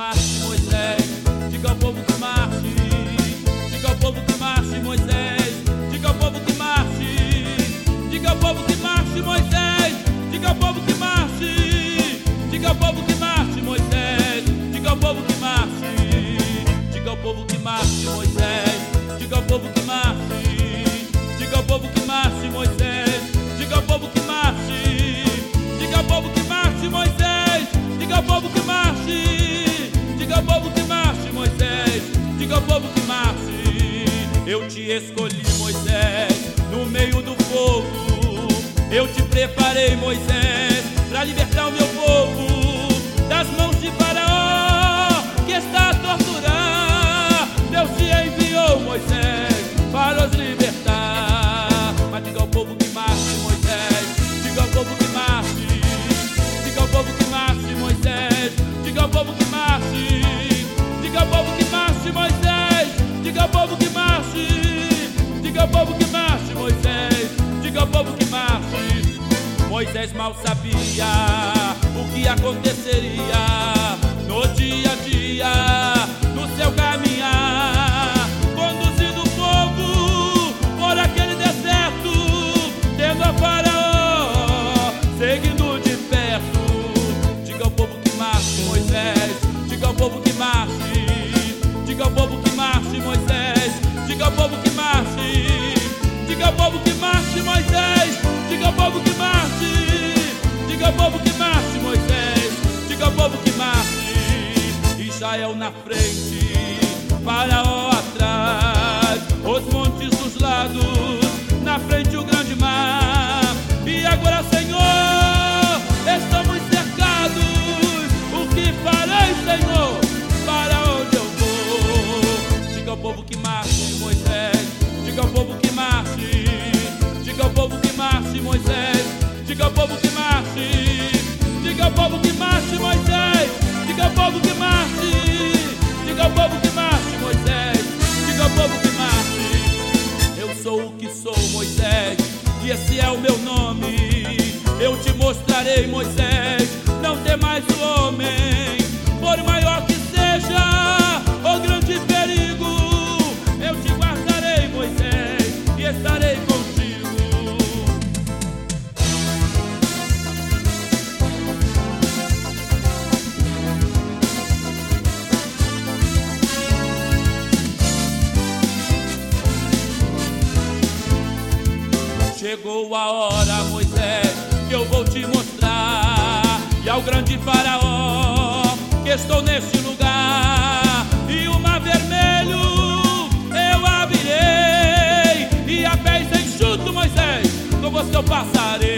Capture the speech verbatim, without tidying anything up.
marche, Moisés, diga ao povo que marche. Diga ao povo que marche, Moisés, diga ao povo que marche. Diga ao povo que marche, Moisés, diga ao povo que marche. Diga ao povo que marche, Moisés, diga ao povo que marche. Diga ao povo que marche, Moisés, diga ao povo que marche. Diga ao povo que marche, Moisés, diga ao povo que marche. Diga ao povo que marche, Moisés, diga ao povo que marche. Diga ao povo que marche, Moisés, diga ao povo que marche. Eu te escolhi, Moisés, no meio do fogo. Eu te preparei, Moisés, para libertar o meu povo das mãos de Faraó, que está a torturar. Deus te enviou, Moisés, para os libertar. Mas diga ao povo que marche, Moisés, diga ao povo que marche. Diga ao povo que marche, Moisés, diga ao povo que marche. Diga ao povo que marche, Moisés, diga ao povo que marche. Diga ao povo que marche, Moisés, diga ao povo que marche. Moisés mal sabia o que aconteceria no dia a dia, no seu caminhar, conduzindo o povo por aquele deserto, tendo a Faraó seguindo de perto. Diga ao povo que marche, Moisés, diga ao povo que marche. Diga ao povo que marche, Moisés, diga ao povo que marche. Diga ao povo que marche, Moisés, diga ao povo que marche. Diga ao povo que marche, Moisés, diga ao povo que marche. Israel na frente, Faraó atrás, os montes dos lados, na frente o grande mar. E agora, Senhor, estamos cercados. O que farei, Senhor? Para onde eu vou? Diga ao povo que marche, Moisés, diga ao povo que marche. Diga ao povo que marche, Moisés, diga ao povo que marche. Diga ao povo que marche, Moisés, diga ao povo que marche. Diga ao povo que marche, Moisés, diga ao povo que marche. Eu sou o que sou, Moisés, e esse é o meu nome. Eu te mostrarei, Moisés, não temas o homem, por maior que seja o grande perigo. Eu te guardarei, Moisés, e estarei contigo. Chegou a hora, Moisés, que eu vou te mostrar, e ao grande Faraó, que estou neste lugar. E o mar vermelho eu abrirei, e a pés enxuto, Moisés, com você eu passarei.